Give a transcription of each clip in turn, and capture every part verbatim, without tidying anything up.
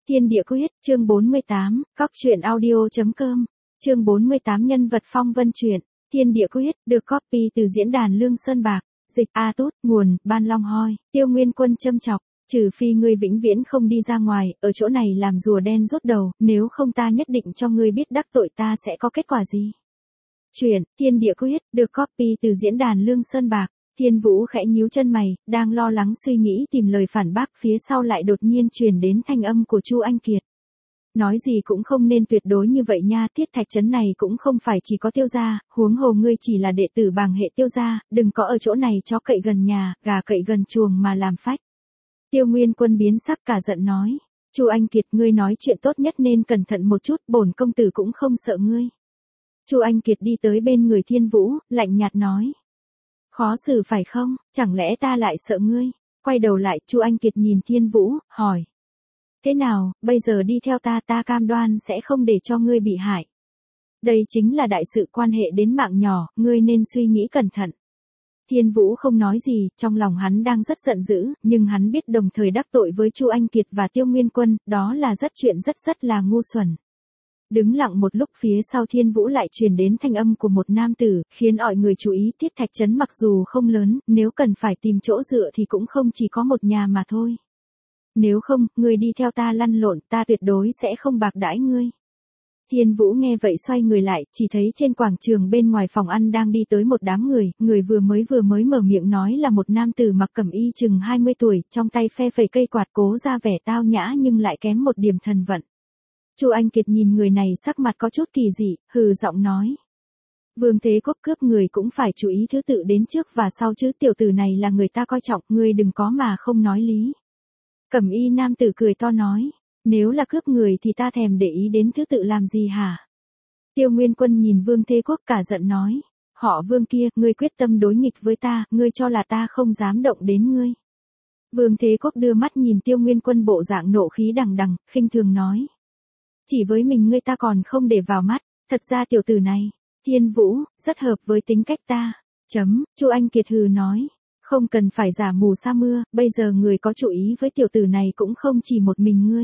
Thiên địa quyết, chương bốn mươi tám, cóc truyện audio.com, chương bốn mươi tám nhân vật phong vân truyện. Thiên địa quyết, được copy từ diễn đàn Lương Sơn Bạc, dịch A Tút, nguồn, Ban Long Hoi, Tiêu Nguyên Quân châm chọc, trừ phi ngươi vĩnh viễn không đi ra ngoài, ở chỗ này làm rùa đen rút đầu, nếu không ta nhất định cho ngươi biết đắc tội ta sẽ có kết quả gì. Truyện, Thiên địa quyết, được copy từ diễn đàn Lương Sơn Bạc. Thiên Vũ khẽ nhíu chân mày, đang lo lắng suy nghĩ tìm lời phản bác, phía sau lại đột nhiên truyền đến thanh âm của Chu Anh Kiệt. Nói gì cũng không nên tuyệt đối như vậy nha, Thiết Thạch trấn này cũng không phải chỉ có Tiêu gia, huống hồ ngươi chỉ là đệ tử bàng hệ Tiêu gia, đừng có ở chỗ này chó cậy gần nhà, gà cậy gần chuồng mà làm phách. Tiêu Nguyên Quân biến sắc cả giận nói, Chu Anh Kiệt, ngươi nói chuyện tốt nhất nên cẩn thận một chút, bổn công tử cũng không sợ ngươi. Chu Anh Kiệt đi tới bên người Thiên Vũ, lạnh nhạt nói. Khó xử phải không, chẳng lẽ ta lại sợ ngươi? Quay đầu lại, Chu Anh Kiệt nhìn Thiên Vũ, hỏi. Thế nào, bây giờ đi theo ta, ta cam đoan sẽ không để cho ngươi bị hại. Đây chính là đại sự quan hệ đến mạng nhỏ, ngươi nên suy nghĩ cẩn thận. Thiên Vũ không nói gì, trong lòng hắn đang rất giận dữ, nhưng hắn biết đồng thời đắc tội với Chu Anh Kiệt và Tiêu Nguyên Quân, đó là rất chuyện rất rất là ngu xuẩn. Đứng lặng một lúc, phía sau Thiên Vũ lại truyền đến thanh âm của một nam tử, khiến mọi người chú ý. Thiết Thạch trấn mặc dù không lớn, nếu cần phải tìm chỗ dựa thì cũng không chỉ có một nhà mà thôi. Nếu không, ngươi đi theo ta lăn lộn, ta tuyệt đối sẽ không bạc đãi ngươi. Thiên Vũ nghe vậy xoay người lại, chỉ thấy trên quảng trường bên ngoài phòng ăn đang đi tới một đám người, người vừa mới vừa mới mở miệng nói là một nam tử mặc cẩm y chừng hai mươi tuổi, trong tay phe phẩy cây quạt, cố ra vẻ tao nhã nhưng lại kém một điểm thần vận. Chu Anh Kiệt nhìn người này sắc mặt có chút kỳ dị, hừ giọng nói. Vương Thế Quốc cướp người cũng phải chú ý thứ tự đến trước và sau chứ, tiểu tử này là người ta coi trọng, ngươi đừng có mà không nói lý. Cẩm y nam tử cười to nói, nếu là cướp người thì ta thèm để ý đến thứ tự làm gì hả? Tiêu Nguyên Quân nhìn Vương Thế Quốc cả giận nói, họ Vương kia, ngươi quyết tâm đối nghịch với ta, ngươi cho là ta không dám động đến ngươi. Vương Thế Quốc đưa mắt nhìn Tiêu Nguyên Quân bộ dạng nộ khí đằng đằng, khinh thường nói. Chỉ với mình ngươi ta còn không để vào mắt, thật ra tiểu tử này, Thiên Vũ, rất hợp với tính cách ta. Chấm, Chu Anh Kiệt hừ nói, không cần phải giả mù sa mưa, bây giờ người có chủ ý với tiểu tử này cũng không chỉ một mình ngươi.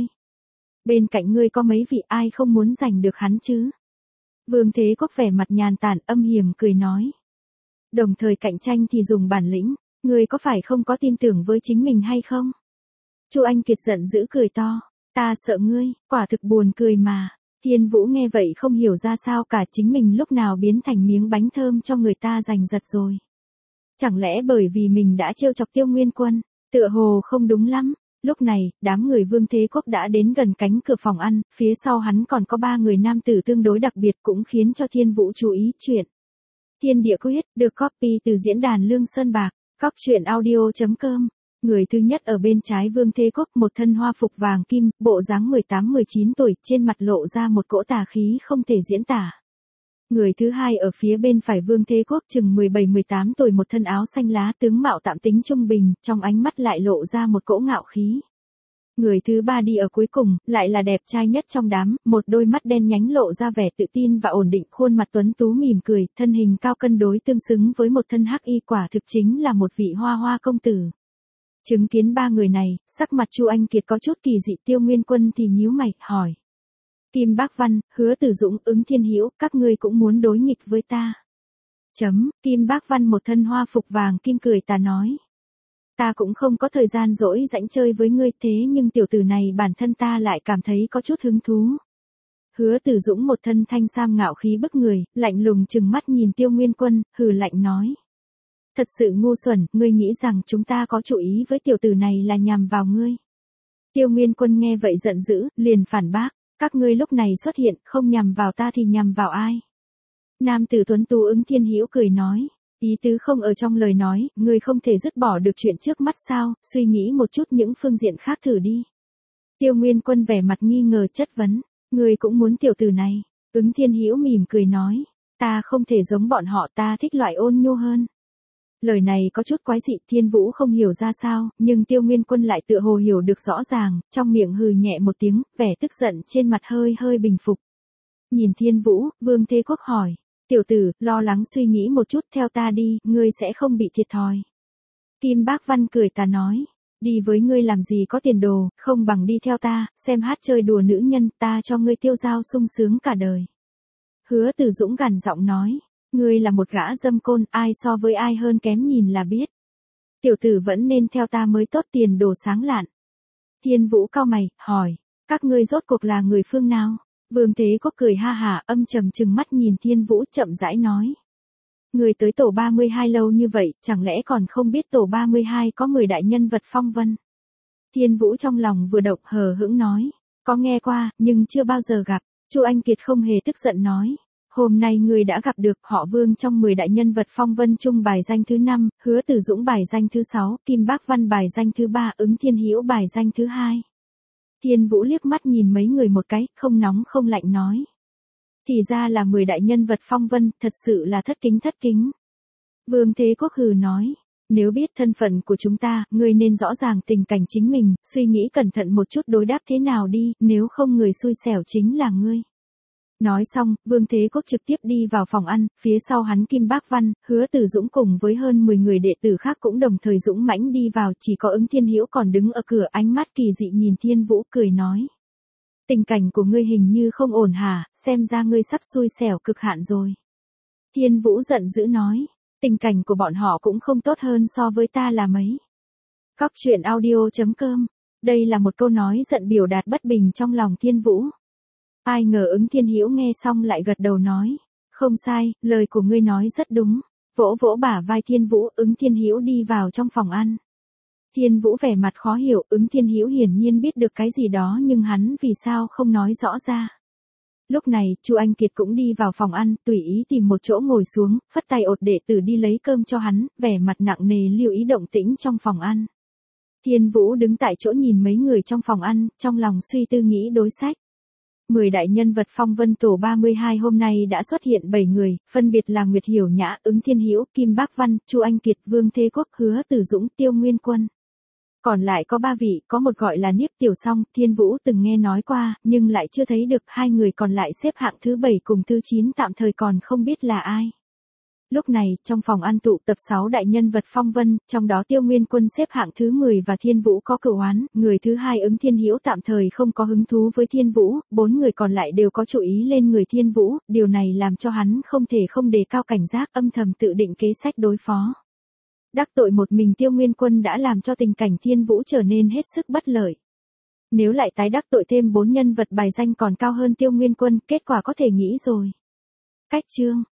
Bên cạnh ngươi có mấy vị, ai không muốn giành được hắn chứ? Vương Thế Quốc vẻ mặt nhàn tản âm hiểm cười nói. Đồng thời cạnh tranh thì dùng bản lĩnh, ngươi có phải không có tin tưởng với chính mình hay không? Chu Anh Kiệt giận dữ cười to. Ta sợ ngươi, quả thực buồn cười mà. Thiên Vũ nghe vậy không hiểu ra sao cả, chính mình lúc nào biến thành miếng bánh thơm cho người ta giành giật rồi. Chẳng lẽ bởi vì mình đã trêu chọc Tiêu Nguyên Quân, tựa hồ không đúng lắm. Lúc này, đám người Vương Thế Quốc đã đến gần cánh cửa phòng ăn, phía sau hắn còn có ba người nam tử tương đối đặc biệt cũng khiến cho Thiên Vũ chú ý chuyện. Thiên địa quyết, được copy từ diễn đàn Lương Sơn Bạc, cóc truyện audio.com. Người thứ nhất ở bên trái Vương Thế Quốc, một thân hoa phục vàng kim, bộ dáng mười tám mười chín tuổi, trên mặt lộ ra một cỗ tà khí không thể diễn tả. Người thứ hai ở phía bên phải Vương Thế Quốc, chừng mười bảy mười tám tuổi, một thân áo xanh lá, tướng mạo tạm tính trung bình, trong ánh mắt lại lộ ra một cỗ ngạo khí. Người thứ ba đi ở cuối cùng, lại là đẹp trai nhất trong đám, một đôi mắt đen nhánh lộ ra vẻ tự tin và ổn định, khuôn mặt tuấn tú mỉm cười, thân hình cao cân đối tương xứng với một thân hắc y, quả thực chính là một vị hoa hoa công tử. Chứng kiến ba người này, sắc mặt Chu Anh Kiệt có chút kỳ dị. Tiêu Nguyên Quân thì nhíu mày, hỏi. Kim Bác Văn, Hứa Tử Dũng, Ứng Thiên Hữu, các ngươi cũng muốn đối nghịch với ta. Chấm, Kim Bác Văn một thân hoa phục vàng kim cười tà nói. Ta cũng không có thời gian rỗi rãnh chơi với ngươi, thế nhưng tiểu tử này bản thân ta lại cảm thấy có chút hứng thú. Hứa Tử Dũng một thân thanh sam ngạo khí bức người, lạnh lùng trừng mắt nhìn Tiêu Nguyên Quân, hừ lạnh nói. Thật sự ngu xuẩn, ngươi nghĩ rằng chúng ta có chủ ý với tiểu tử này là nhằm vào ngươi. Tiêu Nguyên Quân nghe vậy giận dữ, liền phản bác, các ngươi lúc này xuất hiện, không nhằm vào ta thì nhằm vào ai? Nam tử tuấn tú Ứng Thiên Hữu cười nói, ý tứ không ở trong lời nói, ngươi không thể dứt bỏ được chuyện trước mắt sao, suy nghĩ một chút những phương diện khác thử đi. Tiêu Nguyên Quân vẻ mặt nghi ngờ chất vấn, ngươi cũng muốn tiểu tử này? Ứng Thiên Hữu mỉm cười nói, ta không thể giống bọn họ, ta thích loại ôn nhu hơn. Lời này có chút quái dị, Thiên Vũ không hiểu ra sao, nhưng Tiêu Nguyên Quân lại tựa hồ hiểu được rõ ràng, trong miệng hừ nhẹ một tiếng, vẻ tức giận trên mặt hơi hơi bình phục. Nhìn Thiên Vũ, Vương Thế Quốc hỏi, tiểu tử, lo lắng suy nghĩ một chút, theo ta đi, ngươi sẽ không bị thiệt thòi. Kim Bác Văn cười tà nói, Đi với ngươi làm gì có tiền đồ, không bằng đi theo ta, xem hát chơi đùa nữ nhân, ta cho ngươi tiêu dao sung sướng cả đời. Hứa Từ Dũng gằn giọng nói, ngươi là một gã dâm côn, ai so với ai hơn kém nhìn là biết. Tiểu tử vẫn nên theo ta mới tốt, tiền đồ sáng lạn. Thiên Vũ cau mày, hỏi, các ngươi rốt cuộc là người phương nào? Vương Thế Quốc cười ha hả, âm trầm trừng mắt nhìn Thiên Vũ, chậm rãi nói. Người tới tổ ba mươi hai lâu như vậy, chẳng lẽ còn không biết tổ ba mươi hai có mười đại nhân vật phong vân? Thiên Vũ trong lòng vừa động, hờ hững nói, có nghe qua, nhưng chưa bao giờ gặp. Chu Anh Kiệt không hề tức giận nói, hôm nay người đã gặp được họ Vương trong mười đại nhân vật phong vân chung bài danh thứ năm, Hứa Từ Dũng bài danh thứ sáu, Kim Bác Văn bài danh thứ ba, Ứng Thiên Hữu bài danh thứ hai. Thiên Vũ liếc mắt nhìn mấy người một cái, không nóng không lạnh nói. Thì ra là mười đại nhân vật phong vân, thật sự là thất kính thất kính. Vương Thế Quốc hừ nói, nếu biết thân phận của chúng ta, ngươi nên rõ ràng tình cảnh chính mình, suy nghĩ cẩn thận một chút đối đáp thế nào đi, nếu không người xui xẻo chính là ngươi. Nói xong, Vương Thế Quốc trực tiếp đi vào phòng ăn, phía sau hắn Kim Bác Văn, Hứa Từ Dũng cùng với hơn mười người đệ tử khác cũng đồng thời dũng mãnh đi vào, chỉ có Ứng Thiên Hữu còn đứng ở cửa, ánh mắt kỳ dị nhìn Thiên Vũ, cười nói. Tình cảnh của ngươi hình như không ổn hả, xem ra ngươi sắp xui xẻo cực hạn rồi. Thiên Vũ giận dữ nói, tình cảnh của bọn họ cũng không tốt hơn so với ta là mấy. Cóc truyện audio chấm com. Đây là một câu nói giận biểu đạt bất bình trong lòng Thiên Vũ. Ai ngờ Ứng Thiên Hữu nghe xong lại gật đầu nói, không sai, lời của ngươi nói rất đúng. Vỗ vỗ bả vai Thiên Vũ, Ứng Thiên Hữu đi vào trong phòng ăn. Thiên Vũ vẻ mặt khó hiểu, Ứng Thiên Hữu hiển nhiên biết được cái gì đó nhưng hắn vì sao không nói rõ ra. Lúc này, Chu Anh Kiệt cũng đi vào phòng ăn, tùy ý tìm một chỗ ngồi xuống, phất tay ột đệ tử đi lấy cơm cho hắn, vẻ mặt nặng nề lưu ý động tĩnh trong phòng ăn. Thiên Vũ đứng tại chỗ nhìn mấy người trong phòng ăn, trong lòng suy tư nghĩ đối sách. Mười đại nhân vật phong vân tổ ba mươi hai hôm nay đã xuất hiện bảy người, phân biệt là Nguyệt Hiểu Nhã, Ứng Thiên Hữu, Kim Bác Văn, Chu Anh Kiệt, Vương Thế Quốc, Hứa Từ Dũng, Tiêu Nguyên Quân. Còn lại có ba vị, có một gọi là Niếp Tiểu Song, Thiên Vũ từng nghe nói qua, nhưng lại chưa thấy được, hai người còn lại xếp hạng thứ bảy cùng thứ chín tạm thời còn không biết là ai. Lúc này, trong phòng ăn tụ tập sáu đại nhân vật phong vân, trong đó Tiêu Nguyên Quân xếp hạng thứ mười và Thiên Vũ có cửu oán, người thứ hai Ứng Thiên Hữu tạm thời không có hứng thú với Thiên Vũ, bốn người còn lại đều có chú ý lên người Thiên Vũ, điều này làm cho hắn không thể không đề cao cảnh giác, âm thầm tự định kế sách đối phó. Đắc tội một mình Tiêu Nguyên Quân đã làm cho tình cảnh Thiên Vũ trở nên hết sức bất lợi. Nếu lại tái đắc tội thêm bốn nhân vật bài danh còn cao hơn Tiêu Nguyên Quân, kết quả có thể nghĩ rồi. Cách chương